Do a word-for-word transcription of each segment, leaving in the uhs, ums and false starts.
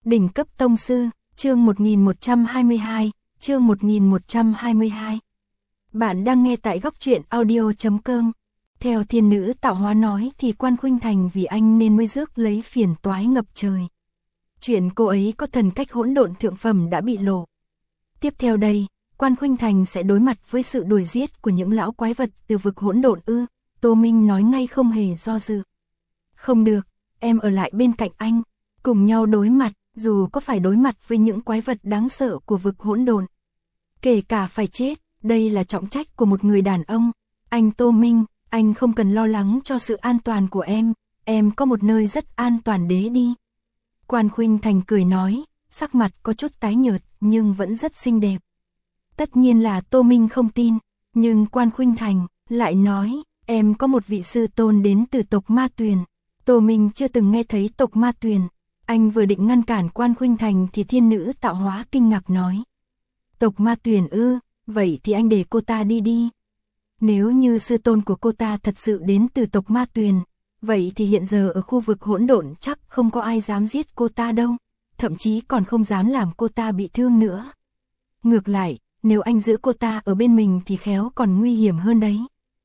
Đỉnh cấp tông sư, chương một nghìn một trăm hai mươi hai, chương một nghìn một trăm hai mươi hai. Bạn đang nghe tại góc truyện audio chấm com. Theo thiên nữ tạo hóa nói thì Quan Khuynh Thành vì anh nên mới rước lấy phiền toái ngập trời. Chuyện cô ấy có thần cách hỗn độn thượng phẩm đã bị lộ. Tiếp theo đây, Quan Khuynh Thành sẽ đối mặt với sự đuổi giết của những lão quái vật từ vực hỗn độn ư? Tô Minh nói ngay không hề do dự. Không được, em ở lại bên cạnh anh, cùng nhau đối mặt, dù có phải đối mặt với những quái vật đáng sợ của vực hỗn độn. Kể cả phải chết, đây là trọng trách của một người đàn ông. Anh Tô Minh, anh không cần lo lắng cho sự an toàn của em, em có một nơi rất an toàn đế đi. Quan Khuynh Thành cười nói, sắc mặt có chút tái nhợt nhưng vẫn rất xinh đẹp. Tất nhiên là Tô Minh không tin, nhưng Quan Khuynh Thành lại nói, em có một vị sư tôn đến từ tộc Ma Tuyền. Tô Minh chưa từng nghe thấy tộc Ma Tuyền. Anh vừa định ngăn cản Quan Khuynh Thành thì thiên nữ tạo hóa kinh ngạc nói. Tộc Ma Tuyền ư, vậy thì anh để cô ta đi đi. Nếu như sư tôn của cô ta thật sự đến từ tộc Ma Tuyền, vậy thì hiện giờ ở khu vực hỗn độn chắc không có ai dám giết cô ta đâu, thậm chí còn không dám làm cô ta bị thương nữa. Ngược lại, nếu anh giữ cô ta ở bên mình thì khéo còn nguy hiểm hơn đấy.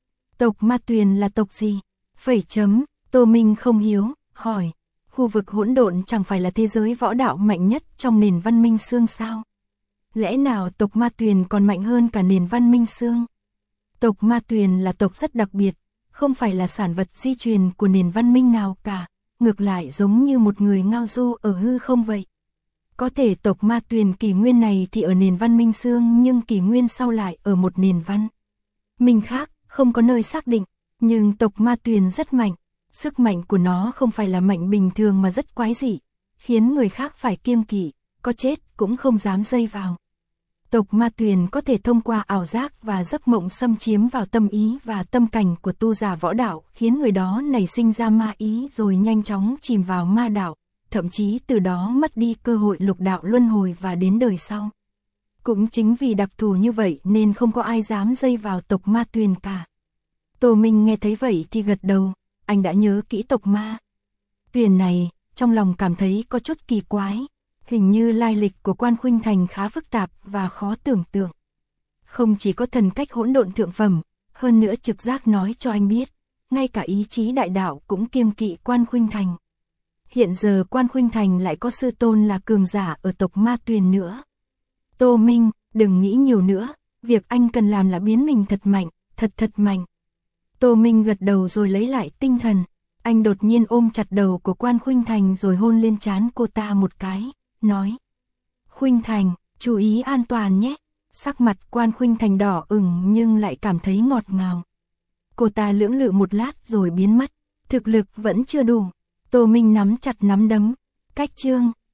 Tộc Ma Tuyền là tộc gì? Phẩy chấm, Tô Minh không hiếu, hỏi. Khu vực hỗn độn chẳng phải là thế giới võ đạo mạnh nhất trong nền văn minh xương sao? Lẽ nào tộc Ma Tuyền còn mạnh hơn cả nền văn minh xương? Tộc Ma Tuyền là tộc rất đặc biệt, không phải là sản vật di truyền của nền văn minh nào cả, ngược lại giống như một người ngao du ở hư không vậy. Có thể tộc Ma Tuyền kỷ nguyên này thì ở nền văn minh xương nhưng kỷ nguyên sau lại ở một nền văn minh khác, không có nơi xác định, nhưng tộc Ma Tuyền rất mạnh. Sức mạnh của nó không phải là mạnh bình thường mà rất quái dị, khiến người khác phải kiêng kỵ, có chết cũng không dám dây vào. Tộc Ma Tuyền có thể thông qua ảo giác và giấc mộng xâm chiếm vào tâm ý và tâm cảnh của tu giả võ đạo, khiến người đó nảy sinh ra ma ý rồi nhanh chóng chìm vào ma đạo, thậm chí từ đó mất đi cơ hội lục đạo luân hồi và đến đời sau. Cũng chính vì đặc thù như vậy nên không có ai dám dây vào tộc Ma Tuyền cả. Tô Minh nghe thấy vậy thì gật đầu. Anh đã nhớ kỹ tộc Ma Tuyền này, trong lòng cảm thấy có chút kỳ quái, hình như lai lịch của Quan Khuynh Thành khá phức tạp và khó tưởng tượng. Không chỉ có thần cách hỗn độn thượng phẩm, hơn nữa trực giác nói cho anh biết, ngay cả ý chí đại đạo cũng kiêng kỵ Quan Khuynh Thành. Hiện giờ Quan Khuynh Thành lại có sư tôn là cường giả ở tộc Ma Tuyền nữa. Tô Minh, đừng nghĩ nhiều nữa, việc anh cần làm là biến mình thật mạnh, thật thật mạnh. Tô Minh gật đầu rồi lấy lại tinh thần, anh đột nhiên ôm chặt đầu của Quan Khuynh Thành rồi hôn lên trán cô ta một cái, nói. Khuynh Thành, chú ý an toàn nhé. Sắc mặt Quan Khuynh Thành đỏ ửng nhưng lại cảm thấy ngọt ngào. Cô ta lưỡng lự một lát rồi biến mất, thực lực vẫn chưa đủ. Tô Minh nắm chặt nắm đấm, cách chương,